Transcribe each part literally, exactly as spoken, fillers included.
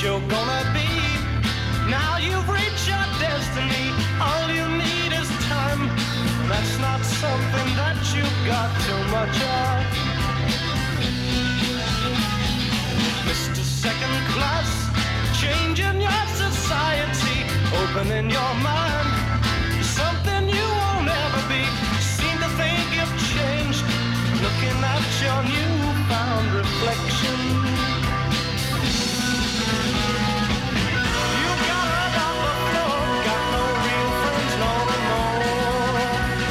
you're gonna be. Now you've reached your destiny. All you need is time. That's not something that you've got too much of. Mister Second Class, changing your society, opening your mind, something you won't ever be. Seem to think you've changed, looking at your newfound reflection. You got up off the floor, got no real friends no more.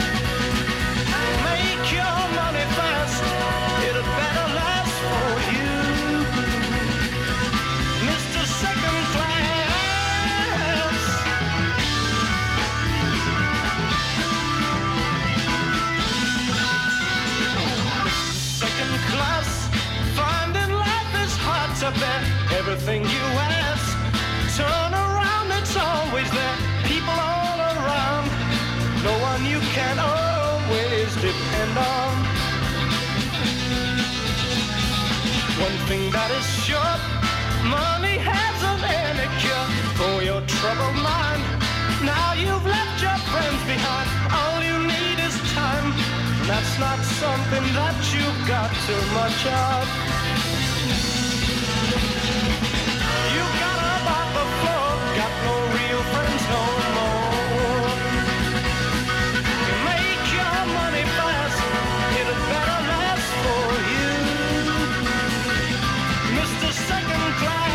Make your money fast, it'd better last for you. Mister Second Class. Second class, finding life is hard to bear. Everything you ask, turn around, it's always there. People all around, no one you can always depend on. One thing that is sure, money hasn't any cure for your troubled mind. Now you've left your friends behind, all you need is time. That's not something that you've got too much of. You got up off the floor, got no real friends no more. Make your money fast, it'd better last for you. Mister Second Class.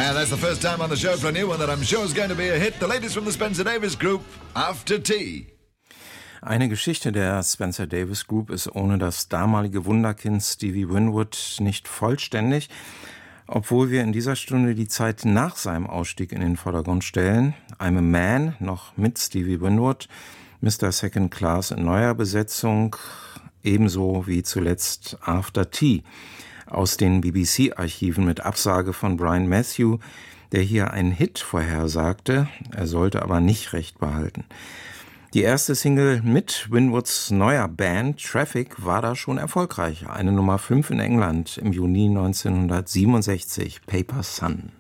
And that's the first time on the show for a new one that I'm sure is going to be a hit. The latest from the Spencer Davis Group, After Tea. Eine Geschichte der Spencer Davis Group ist ohne das damalige Wunderkind Stevie Winwood nicht vollständig, obwohl wir in dieser Stunde die Zeit nach seinem Ausstieg in den Vordergrund stellen. I'm a Man, noch mit Stevie Winwood, Mister Second Class in neuer Besetzung, ebenso wie zuletzt After Tea aus den B B C-Archiven mit Absage von Brian Matthew, der hier einen Hit vorhersagte, er sollte aber nicht recht behalten. Die erste Single mit Winwoods neuer Band Traffic war da schon erfolgreich. Eine Nummer fünf in England im Juni neunzehnhundertsiebenundsechzig, Paper Sun.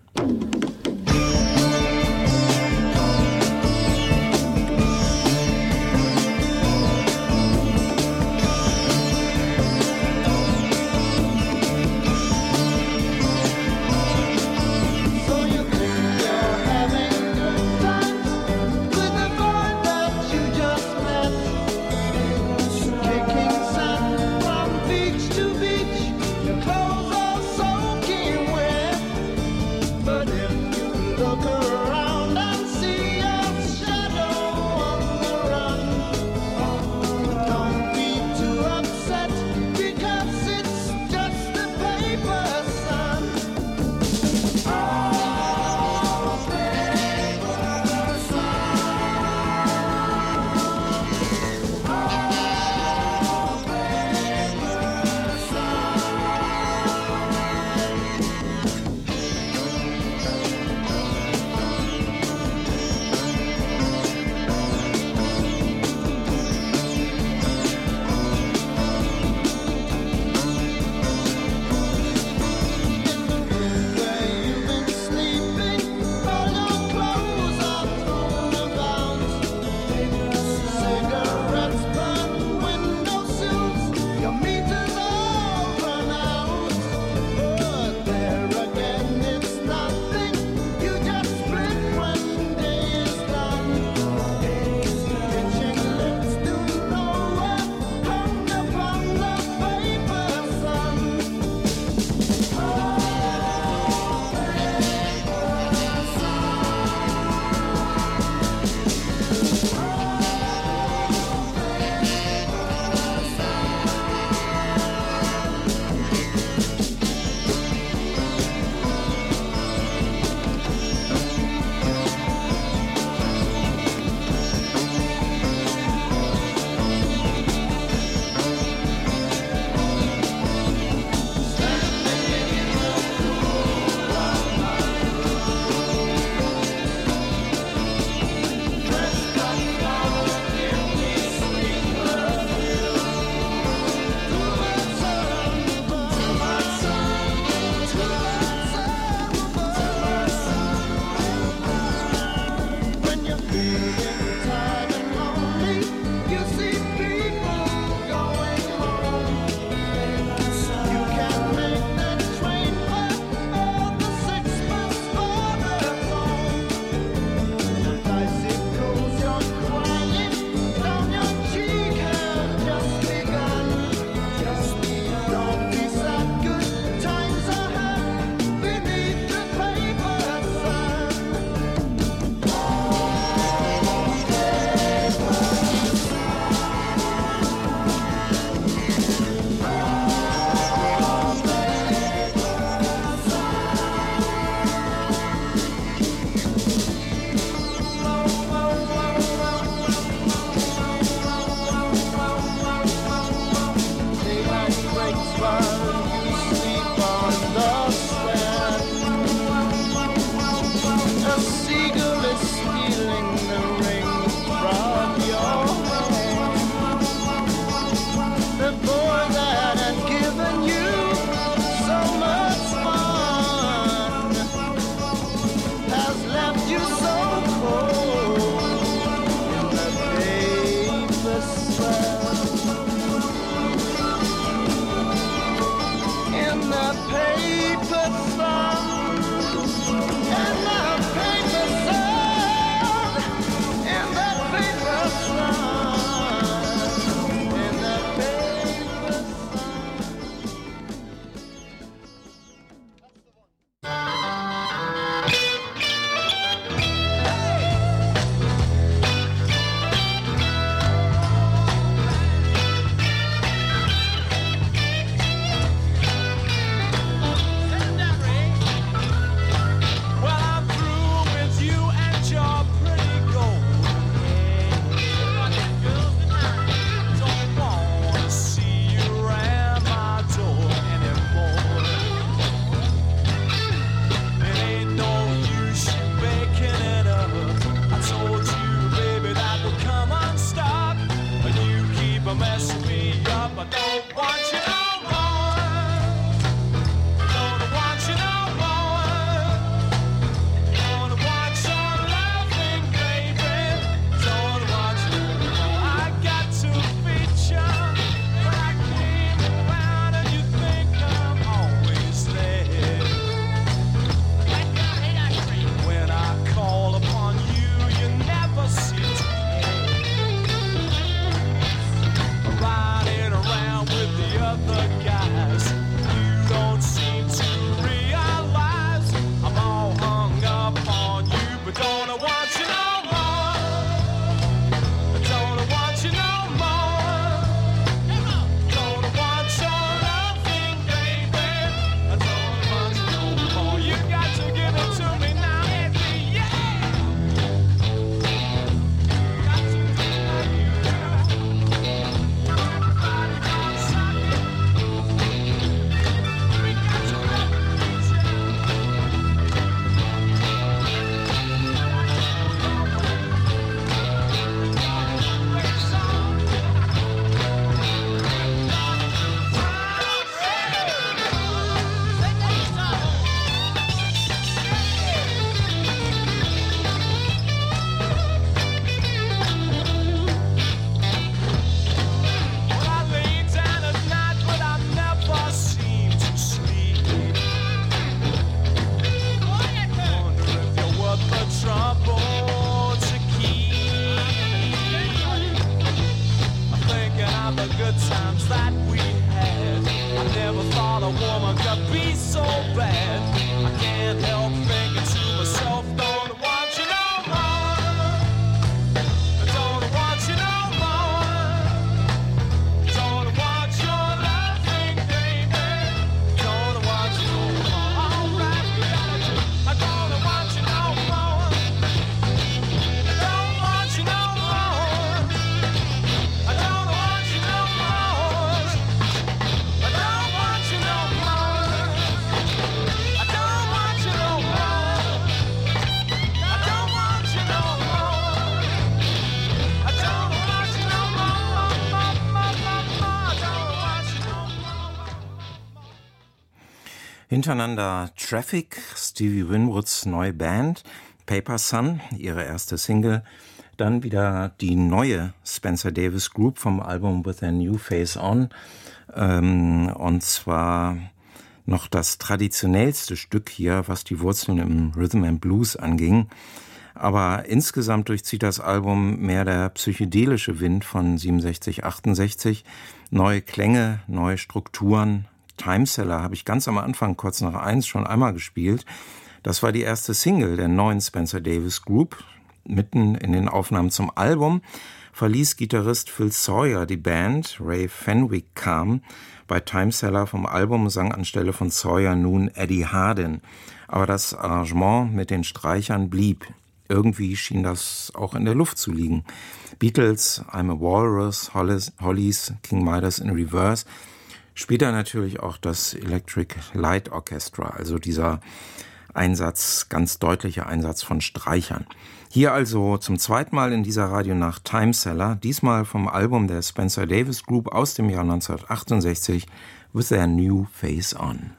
Hintereinander Traffic, Stevie Winwoods neue Band, Paper Sun, ihre erste Single. Dann wieder die neue Spencer Davis Group vom Album With a New Face On. Ähm, und zwar noch das traditionellste Stück hier, was die Wurzeln im Rhythm and Blues anging. Aber insgesamt durchzieht das Album mehr der psychedelische Wind von siebenundsechzig, achtundsechzig. Neue Klänge, neue Strukturen. Timeseller habe ich ganz am Anfang, kurz nach eins, schon einmal gespielt. Das war die erste Single der neuen Spencer Davis Group. Mitten in den Aufnahmen zum Album verließ Gitarrist Phil Sawyer die Band. Ray Fenwick kam bei Timeseller vom Album, sang anstelle von Sawyer nun Eddie Hardin. Aber das Arrangement mit den Streichern blieb. Irgendwie schien das auch in der Luft zu liegen. Beatles, I'm a Walrus, Hollis, Hollies, King Midas in Reverse. Später natürlich auch das Electric Light Orchestra, also dieser Einsatz, ganz deutlicher Einsatz von Streichern. Hier also zum zweiten Mal in dieser Radionacht Timeseller, diesmal vom Album der Spencer Davis Group aus dem Jahr neunzehnhundertachtundsechzig, With Their New Face On.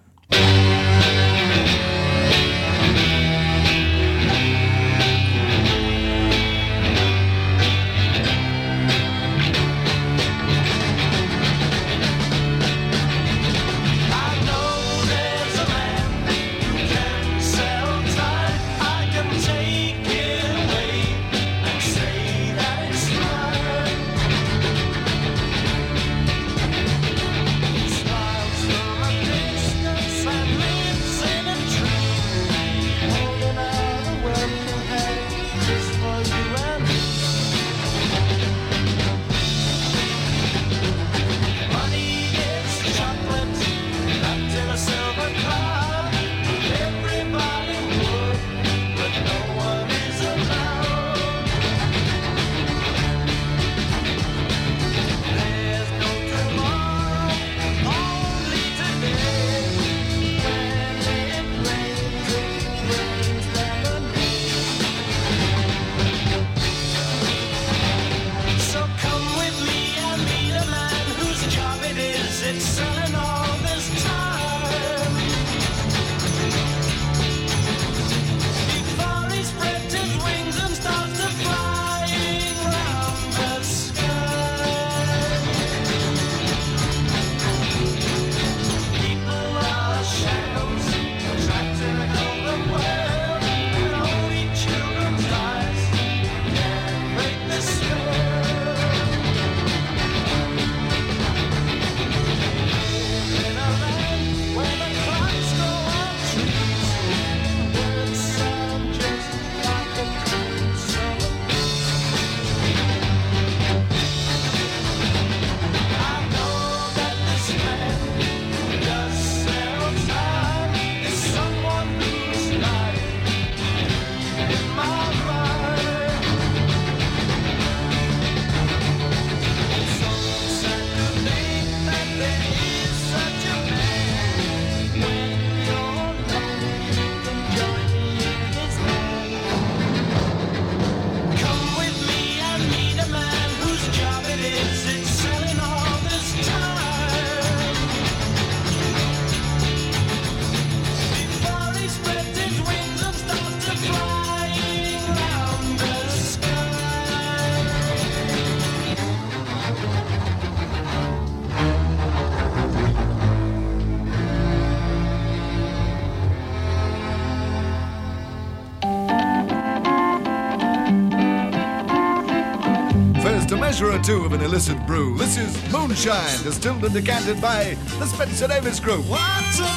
Measure or two of an illicit brew. This is moonshine, distilled and decanted by the Spencer Davis Group. What's a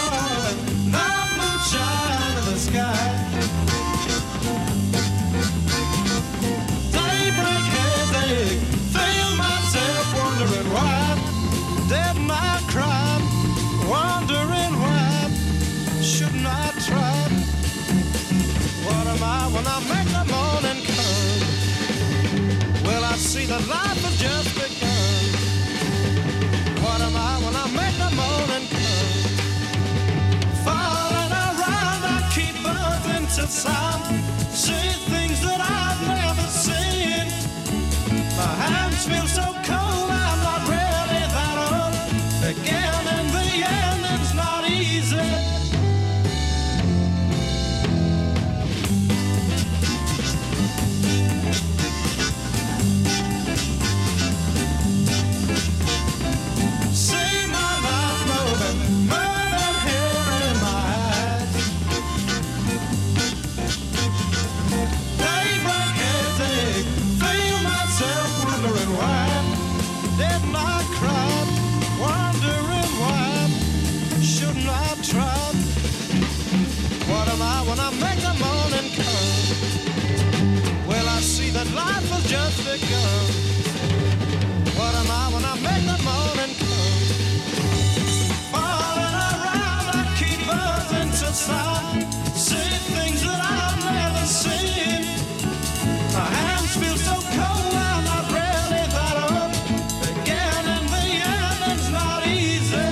fun? Not moonshine in the sky. Daybreak headache, feel myself wondering why. Dead my crime, wondering why. Shouldn't I try? What am I when I make the morning come? Well, I see that life has just begun. What am I when I make the morning come? Falling around, I keep buzzing to sound. See things that I've never seen. My hands feel so cold, I'm not really that old. Again, in the end, it's not easy. I tried? What am I when I make the morning come? Well, I see that life has just begun. What am I when I make the morning come? Falling around, I keep buzzing to sight. See things that I've never seen. My hands feel so cold and I rarely thought of. Again, in the end, it's not easy.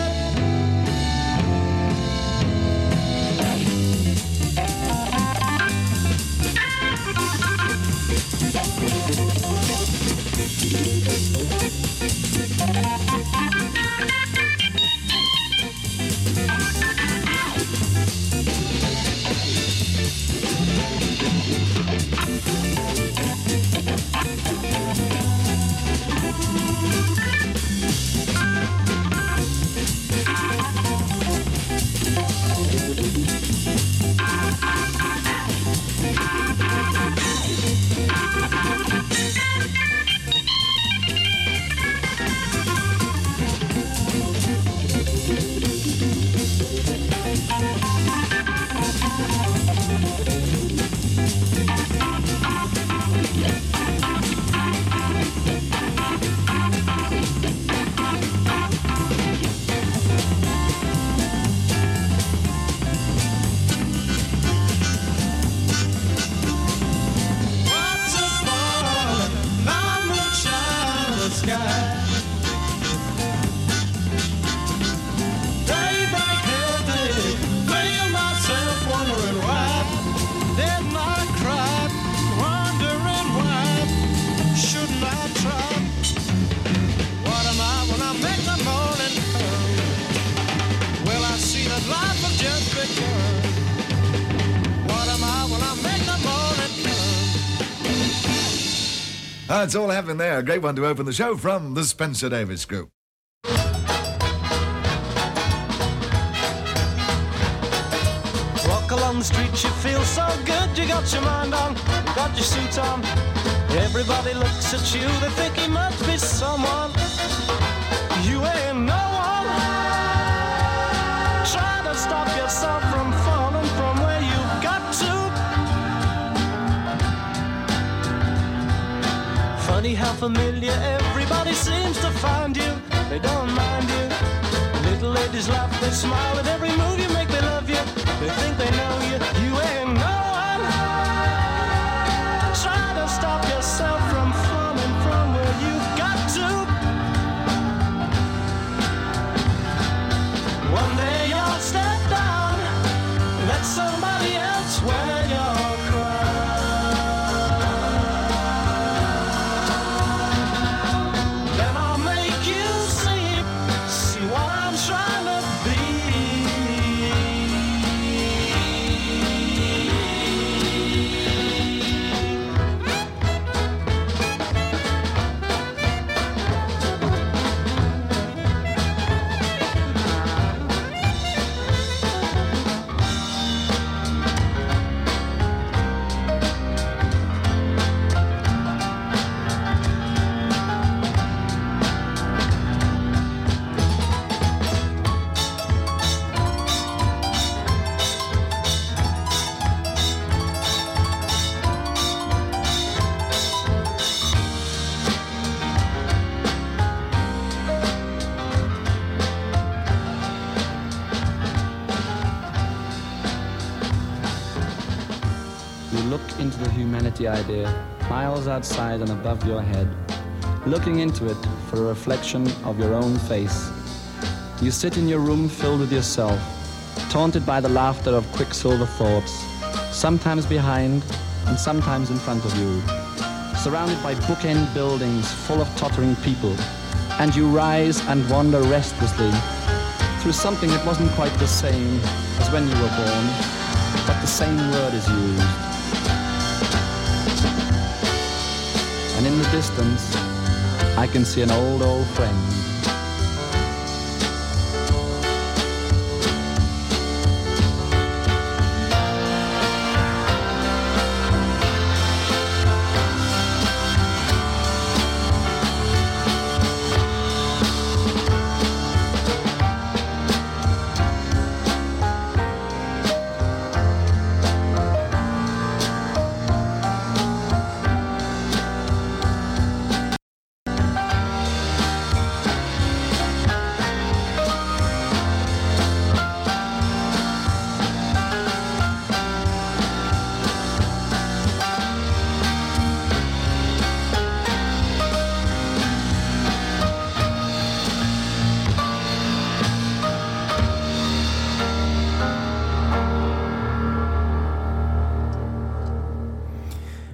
Ah, it's all happening there. A great one to open the show from the Spencer Davis Group. Walk along the street, you feel so good. You got your mind on, you got your suit on. Everybody looks at you, they think he must be someone. You ain't no one. Try to stop yourself from falling from where you got to. Funny how familiar everybody seems to find you. They don't mind you. Little ladies laugh, they smile at every move you make, they love you. They think they know you. You ain't no one. Try to stop yourself from falling from where you got to. One day you'll step down, let somebody else wear your crown. Then I'll make you see, see what I'm trying to be. Into the humanity idea, miles outside and above your head, looking into it for a reflection of your own face. You sit in your room filled with yourself, taunted by the laughter of quicksilver thoughts, sometimes behind and sometimes in front of you, surrounded by bookend buildings full of tottering people, and you rise and wander restlessly through something that wasn't quite the same as when you were born, but the same word is used. And in the distance, I can see an old, old friend.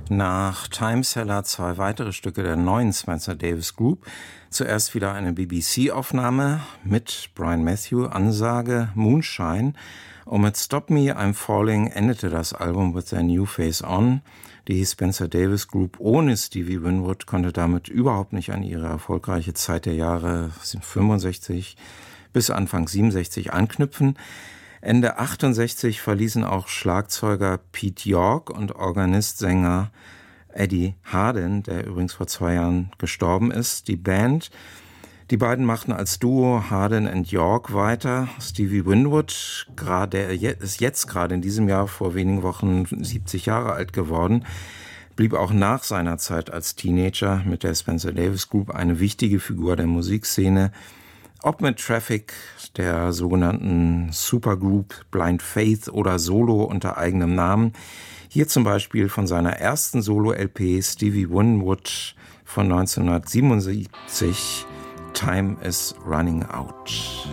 Nach Timeseller zwei weitere Stücke der neuen Spencer Davis Group. Zuerst wieder eine B B C-Aufnahme mit Brian Matthew, Ansage Moonshine. Und mit Stop Me, I'm Falling endete das Album with their new face on. Die Spencer Davis Group ohne Stevie Winwood konnte damit überhaupt nicht an ihre erfolgreiche Zeit der Jahre fünfundsechzig bis Anfang siebenundsechzig anknüpfen. Ende achtundsechzig verließen auch Schlagzeuger Pete York und Organist-Sänger Eddie Hardin, der übrigens vor zwei Jahren gestorben ist, die Band. Die beiden machten als Duo Hardin and York weiter. Stevie Winwood, gerade, der ist jetzt gerade in diesem Jahr vor wenigen Wochen siebzig Jahre alt geworden, blieb auch nach seiner Zeit als Teenager mit der Spencer Davis Group eine wichtige Figur der Musikszene. Ob mit Traffic, der sogenannten Supergroup Blind Faith oder Solo unter eigenem Namen. Hier zum Beispiel von seiner ersten Solo-L P Stevie Winwood von neunzehnhundertsiebenundsiebzig, Time is Running Out.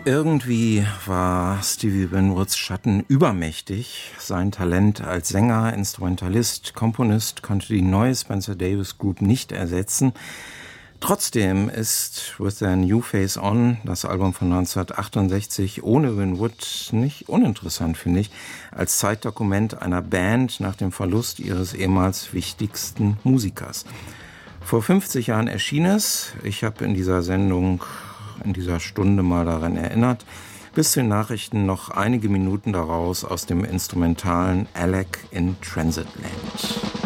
Irgendwie war Stevie Winwoods Schatten übermächtig. Sein Talent als Sänger, Instrumentalist, Komponist konnte die neue Spencer Davis Group nicht ersetzen. Trotzdem ist With a New Face On, das Album von neunzehnhundertachtundsechzig, ohne Winwood nicht uninteressant, finde ich, als Zeitdokument einer Band nach dem Verlust ihres ehemals wichtigsten Musikers. Vor fünfzig Jahren erschien es. Ich habe in dieser Sendung, in dieser Stunde mal daran erinnert. Bis zu den Nachrichten noch einige Minuten daraus aus dem instrumentalen Alec in Transitland.